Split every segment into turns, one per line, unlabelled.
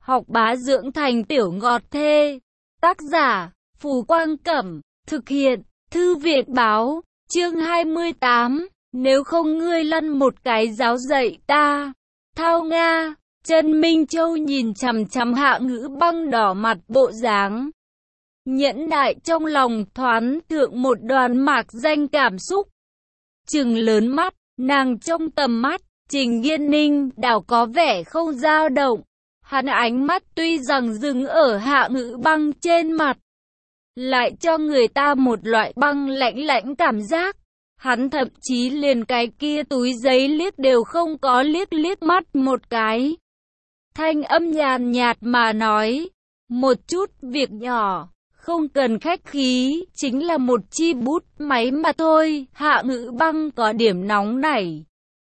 học bá dưỡng thành tiểu ngọt thê. Tác giả, Phù Quang Cẩm, thực hiện, Thư viện Báo, chương 28, nếu không ngươi lăn một cái giáo dạy ta. Thao Nga, Trần Minh Châu nhìn chằm chằm Hạ Ngữ Băng đỏ mặt bộ dáng nhẫn nại trong lòng thoáng thượng một đoàn mạc danh cảm xúc. Trừng lớn mắt, nàng trong tầm mắt, Trình Nghiên Ninh đảo có vẻ không dao động. Hắn ánh mắt tuy rằng dừng ở Hạ Ngữ Băng trên mặt, lại cho người ta một loại băng lãnh lãnh cảm giác. Hắn thậm chí liền cái kia túi giấy liếc đều không có liếc mắt một cái. Thanh âm nhàn nhạt mà nói, một chút việc nhỏ, không cần khách khí, chính là một chi bút máy mà thôi. Hạ Ngữ Băng có điểm nóng nảy,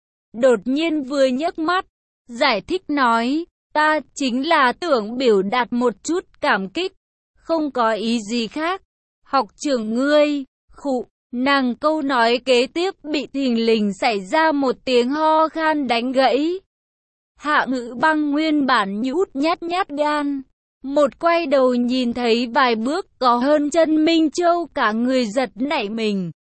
đột nhiên vừa nhấc mắt, giải thích nói, ta chính là tưởng biểu đạt một chút cảm kích, không có ý gì khác. Học trưởng ngươi, khụ, nàng câu nói kế tiếp bị thình lình xảy ra một tiếng ho khan đánh gãy. Hạ Ngữ Băng nguyên bản nhút nhát gan, một quay đầu nhìn thấy vài bước có hơn Trần Minh Châu, cả người giật nảy mình.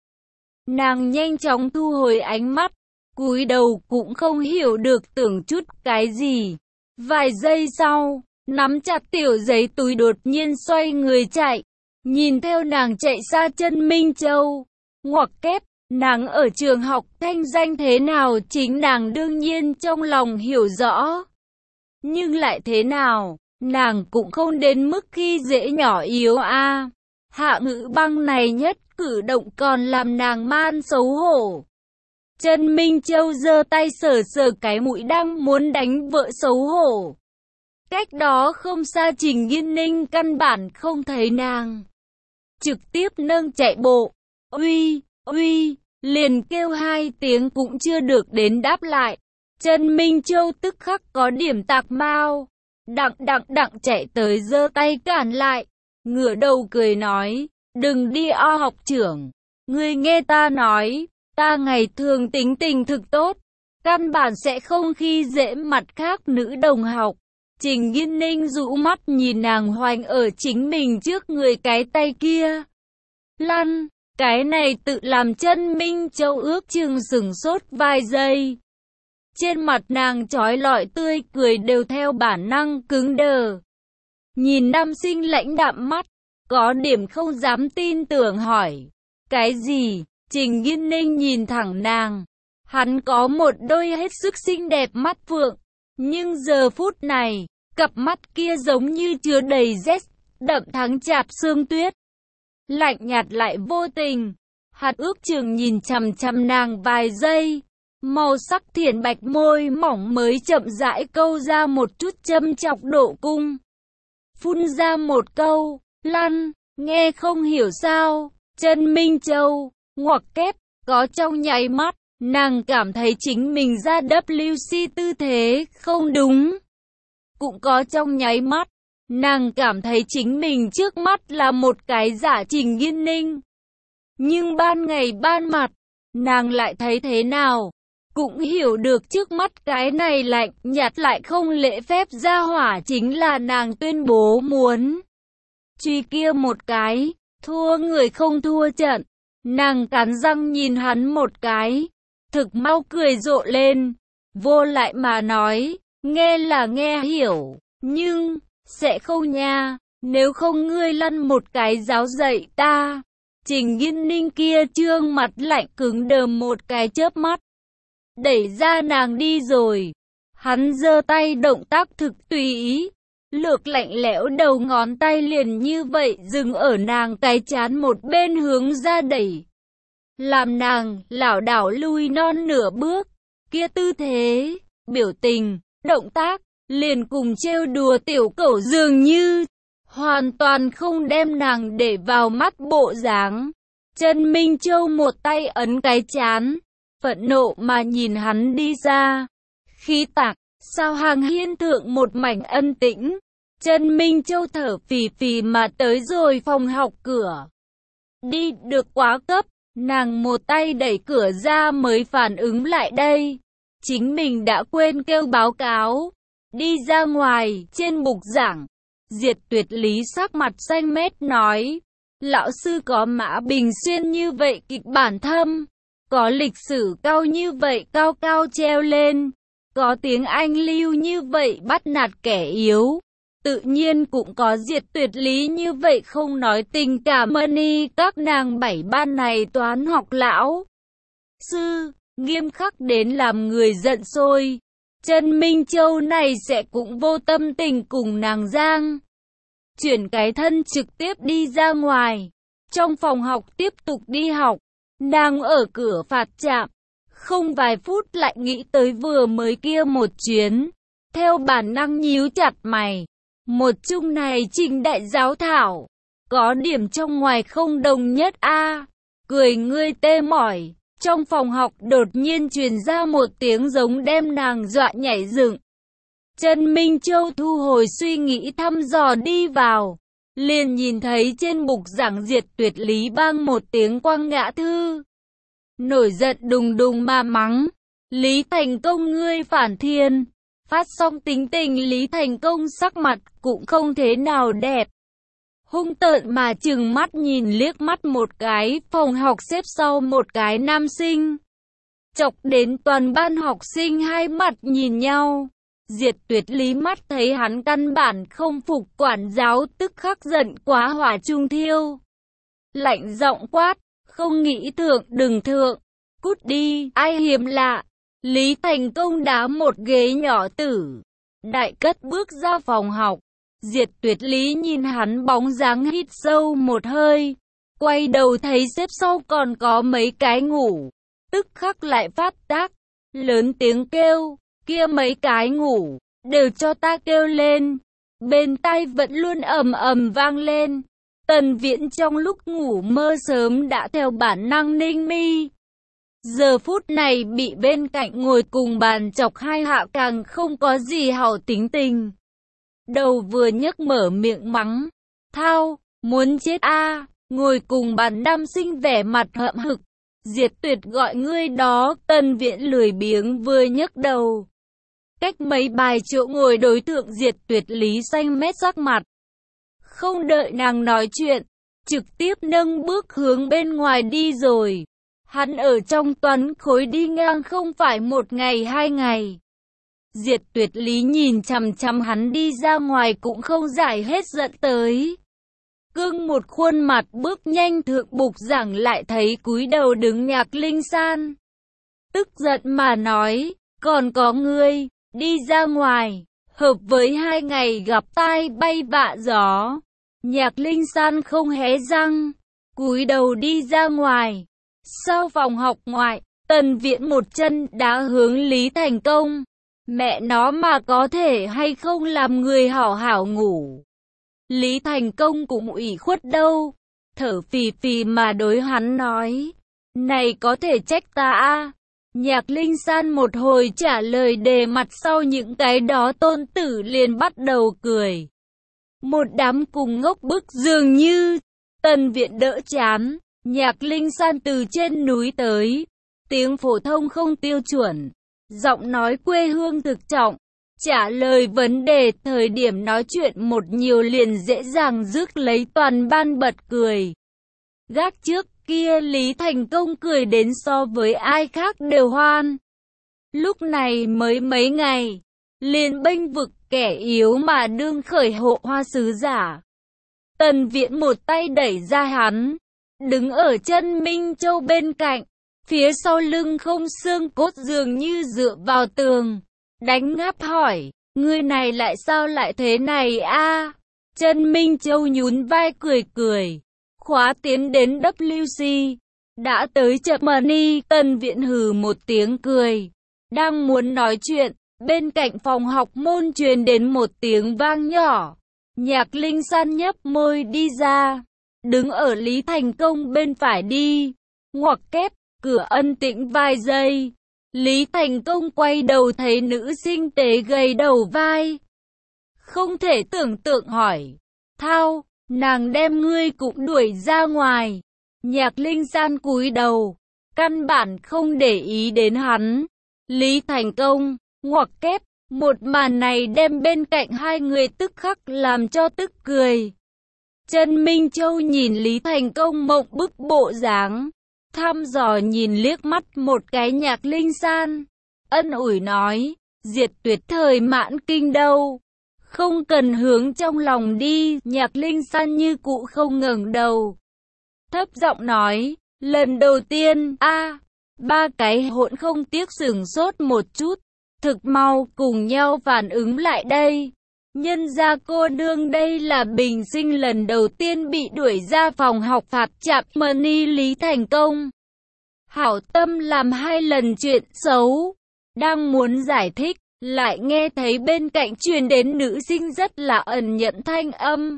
Nàng nhanh chóng thu hồi ánh mắt, cúi đầu cũng không hiểu được tưởng chút cái gì. Vài giây sau, nắm chặt tiểu giấy túi đột nhiên xoay người chạy, nhìn theo nàng chạy xa Trần Minh Châu. Ngoặc kép, nàng ở trường học thanh danh thế nào chính nàng đương nhiên trong lòng hiểu rõ. Nhưng lại thế nào, nàng cũng không đến mức khi dễ nhỏ yếu a. Hạ Ngữ Băng này nhất cử động còn làm nàng man xấu hổ. Trần Minh Châu giơ tay sờ sờ cái mũi đang muốn đánh vợ xấu hổ. Cách đó không xa Trình Nghiên Ninh căn bản không thấy nàng, trực tiếp nâng chạy bộ. Uy, uy, liền kêu hai tiếng cũng chưa được đến đáp lại. Trần Minh Châu tức khắc có điểm tạc mau, đặng chạy tới giơ tay cản lại, ngửa đầu cười nói, đừng đi o học trưởng, ngươi nghe ta nói, ta ngày thường tính tình thực tốt, căn bản sẽ không khi dễ mặt khác nữ đồng học. Trình Nghiên Ninh rũ mắt nhìn nàng hoành ở chính mình trước người cái tay kia. Lăn, cái này tự làm Trần Minh Châu ước chừng sửng sốt vài giây. Trên mặt nàng trói lọi tươi cười đều theo bản năng cứng đờ. Nhìn nam sinh lãnh đạm mắt, có điểm không dám tin tưởng hỏi, cái gì? Trình Nghiên Ninh nhìn thẳng nàng, hắn có một đôi hết sức xinh đẹp mắt phượng, nhưng giờ phút này, cặp mắt kia giống như chứa đầy rét, đậm thắng chạp sương tuyết. Lạnh nhạt lại vô tình, hắn ước chừng nhìn chằm chằm nàng vài giây, màu sắc thiển bạch môi mỏng mới chậm rãi câu ra một chút châm chọc độ cung. Phun ra một câu, lăn, nghe không hiểu sao, Trần Minh Châu, ngoặc kép, có trong nháy mắt, nàng cảm thấy chính mình ra WC tư thế không đúng. Cũng có trong nháy mắt, nàng cảm thấy chính mình trước mắt là một cái giả Trình Nghiên Ninh. Nhưng ban ngày ban mặt, nàng lại thấy thế nào? Cũng hiểu được trước mắt cái này lạnh nhạt lại không lễ phép ra hỏa chính là nàng tuyên bố muốn truy kia một cái, thua người không thua trận. Nàng cắn răng nhìn hắn một cái, thực mau cười rộ lên, vô lại mà nói, nghe là nghe hiểu, nhưng, sẽ không nha, nếu không ngươi lăn một cái giáo dạy ta. Trình Nghiên Ninh kia trương mặt lạnh cứng đờ một cái chớp mắt, đẩy ra nàng đi rồi. Hắn giơ tay động tác thực tùy ý, lược lạnh lẽo đầu ngón tay liền như vậy dừng ở nàng cái trán một bên hướng ra đẩy, làm nàng lảo đảo lui non nửa bước. Kia tư thế, biểu tình, động tác, liền cùng trêu đùa tiểu cẩu dường như, hoàn toàn không đem nàng để vào mắt bộ dáng. Trần Minh Châu một tay ấn cái trán, phẫn nộ mà nhìn hắn đi ra. Khí tạc, sao hàng hiên thượng một mảnh ân tĩnh. Trần Minh Châu thở phì phì mà tới rồi phòng học cửa. Đi được quá cấp, nàng một tay đẩy cửa ra mới phản ứng lại đây. Chính mình đã quên kêu báo cáo. đi ra ngoài. Trên bục giảng, Diệt Tuyệt Lý sắc mặt xanh mét nói, lão sư có Mã Bình Xuyên như vậy kịch bản thâm, có lịch sử cao như vậy cao cao treo lên, có tiếng Anh lưu như vậy bắt nạt kẻ yếu, tự nhiên cũng có Diệt Tuyệt Lý như vậy không nói tình cảm money. Các nàng bảy ban này toán học lão sư nghiêm khắc đến làm người giận sôi. Trần Minh Châu này sẽ cũng vô tâm tình cùng nàng Giang chuyển cái thân trực tiếp đi ra ngoài. Trong phòng học tiếp tục đi học, nàng ở cửa phạt trạm, không vài phút lại nghĩ tới vừa mới kia một chuyến, theo bản năng nhíu chặt mày. Một chung này Trình đại giáo thảo, có điểm trong ngoài không đồng nhất a. Cười ngươi tê mỏi. Trong phòng học đột nhiên truyền ra một tiếng giống đem nàng dọa nhảy dựng. Trần Minh Châu thu hồi suy nghĩ thăm dò đi vào, liền nhìn thấy trên bục giảng Diệt Tuyệt Lý bang một tiếng quăng ngã thư. Nổi giận đùng đùng mà mắng, Lý Thành Công ngươi phản thiên. Phát xong tính tình Lý Thành Công sắc mặt cũng không thế nào đẹp. Hung tợn mà trừng mắt nhìn liếc mắt một cái phòng học xếp sau một cái nam sinh. Chọc đến toàn ban học sinh hai mặt nhìn nhau. Diệt Tuyệt Lý mắt thấy hắn căn bản không phục quản giáo tức khắc giận quá hỏa trung thiêu. Lạnh giọng quát, không nghĩ thượng đừng thượng, cút đi, ai hiếm lạ. Lý Thành Công đá một ghế nhỏ tử, đại cất bước ra phòng học. Diệt Tuyệt Lý nhìn hắn bóng dáng hít sâu một hơi, quay đầu thấy xếp sau còn có mấy cái ngủ, tức khắc lại phát tác, lớn tiếng kêu, kia mấy cái ngủ, đều cho ta kêu lên. Bên tai vẫn luôn ầm ầm vang lên. Tần Viễn trong lúc ngủ mơ sớm đã theo bản năng ninh mi. Giờ phút này bị bên cạnh ngồi cùng bàn chọc hai hạ càng không có gì hảo tính tình. Đầu vừa nhấc mở miệng mắng, thao, muốn chết a. Ngồi cùng bàn nam sinh vẻ mặt hậm hực. Diệt Tuyệt gọi ngươi đó. Tần Viễn lười biếng vừa nhấc đầu, cách mấy bài chỗ ngồi đối tượng Diệt Tuyệt Lý xanh mét sắc mặt. Không đợi nàng nói chuyện, trực tiếp nâng bước hướng bên ngoài đi rồi. Hắn ở trong toán khối đi ngang không phải một ngày hai ngày. Diệt Tuyệt Lý nhìn chằm chằm hắn đi ra ngoài cũng không giải hết giận tới. Cương một khuôn mặt bước nhanh thượng bục giảng lại thấy cúi đầu đứng Nhạc Linh San. Tức giận mà nói, còn có ngươi, đi ra ngoài, hợp với 2 ngày gặp tai bay vạ gió. Nhạc Linh San không hé răng, cúi đầu đi ra ngoài. Sau phòng học ngoại, Tần Viễn một chân đá hướng Lý Thành Công. Mẹ nó mà có thể hay không làm người hảo hảo ngủ. Lý Thành Công cũng ủy khuất đâu. Thở phì phì mà đối hắn nói, này có thể trách ta a. Nhạc Linh San một hồi trả lời đề mặt sau những cái đó tôn tử liền bắt đầu cười. Một đám cùng ngốc bức dường như. Tần Viễn đỡ chán. Nhạc Linh San từ trên núi tới, tiếng phổ thông không tiêu chuẩn, giọng nói quê hương thực trọng, trả lời vấn đề thời điểm nói chuyện một nhiều liền dễ dàng rước lấy toàn ban bật cười. Gác trước kia Lý Thành Công cười đến so với ai khác đều hoan. Lúc này mới mấy ngày, liền bênh vực kẻ yếu mà đương khởi hộ hoa sứ giả. Tần Viễn một tay đẩy ra hắn, đứng ở Trần Minh Châu bên cạnh, phía sau lưng không xương cốt dường như dựa vào tường, đánh ngáp hỏi, ngươi này lại sao lại thế này a? Trần Minh Châu nhún vai cười cười, khóa tiến đến WC, đã tới chậm money. Tần Viễn hừ một tiếng cười, đang muốn nói chuyện, bên cạnh phòng học môn truyền đến một tiếng vang nhỏ. Nhạc Linh San nhấp môi đi ra, đứng ở Lý Thành Công bên phải đi, ngoặc kép, cửa ân tĩnh vài giây. Lý Thành Công quay đầu thấy nữ sinh tế gầy đầu vai. Không thể tưởng tượng hỏi, thao, nàng đem ngươi cũng đuổi ra ngoài. Nhạc Linh San cúi đầu, căn bản không để ý đến hắn. Lý Thành Công, ngoặc kép, Một màn này đem bên cạnh hai người tức khắc làm cho tức cười. Trần Minh Châu nhìn Lý Thành Công mộng bức bộ dáng, thăm dò nhìn liếc mắt một cái Nhạc Linh San, ân ủi nói, diệt tuyệt thời mãn kinh đâu. Không cần hướng trong lòng đi. Nhạc Linh San như cũ không ngẩng đầu, thấp giọng nói, lần đầu tiên, ba cái hỗn không tiếc sửng sốt một chút, thực mau cùng nhau phản ứng lại đây. Nhân ra cô nương đây là bình sinh lần đầu tiên bị đuổi ra phòng học phạt chạm money. Lý Thành Công hảo tâm làm 2 lần chuyện xấu, đang muốn giải thích, lại nghe thấy bên cạnh truyền đến nữ sinh rất là ẩn nhận thanh âm.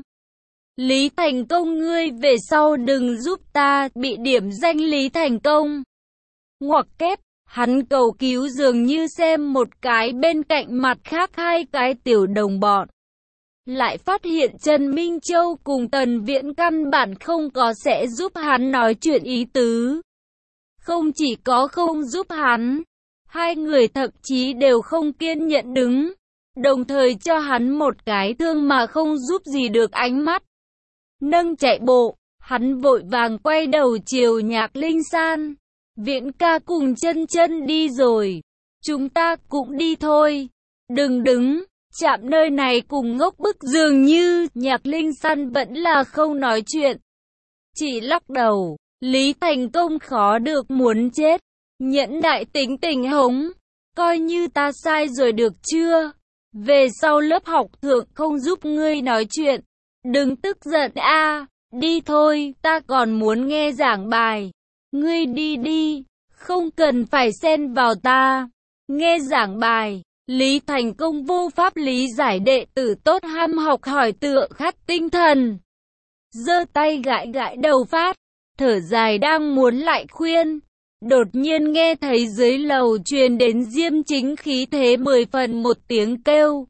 Lý Thành Công, ngươi về sau đừng giúp ta bị điểm danh. Lý Thành Công ngoặc kép, hắn cầu cứu dường như xem một cái bên cạnh mặt khác hai cái tiểu đồng bọn. Lại phát hiện Trần Minh Châu cùng Tần Viễn căn bản không có sẽ giúp hắn nói chuyện ý tứ. Không chỉ có không giúp hắn, hai người thậm chí đều không kiên nhẫn đứng, đồng thời cho hắn một cái thương mà không giúp gì được ánh mắt. Nâng chạy bộ, hắn vội vàng quay đầu chiều Nhạc Linh San. Viễn ca cùng Chân Chân đi rồi, chúng ta cũng đi thôi. Đừng đứng, chạm nơi này cùng ngốc bức dường như. Nhạc Linh San vẫn là không nói chuyện, chỉ lắc đầu. Lý Thành Công khó được muốn chết, nhẫn đại tính tình hống, coi như ta sai rồi được chưa? Về sau lớp học thượng không giúp ngươi nói chuyện, đừng tức giận đi thôi, ta còn muốn nghe giảng bài. Ngươi đi đi, không cần phải xen vào ta. Nghe giảng bài, Lý Thành Công vô pháp lý giải đệ tử tốt ham học hỏi tựa khát tinh thần. Giơ tay gãi gãi đầu phát, thở dài đang muốn lại khuyên. Đột nhiên nghe thấy dưới lầu truyền đến Diêm Chính khí thế 10 phần một tiếng kêu.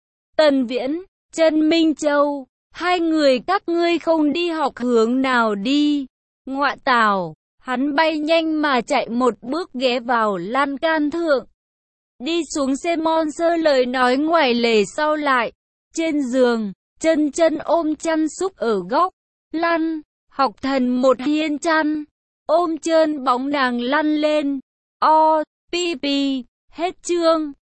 Tần Viễn, Trần Minh Châu, hai người các ngươi không đi học hướng nào đi? Ngoạ tào, hắn bay nhanh mà chạy một bước ghé vào lan can thượng. Đi xuống xe Monster lời nói ngoài lề sau lại. Trên giường, Chân Chân ôm chăn xúc ở góc lăn, học thần một hiên chăn, ôm trơn bóng nàng lăn lên. Pi pi, hết chương.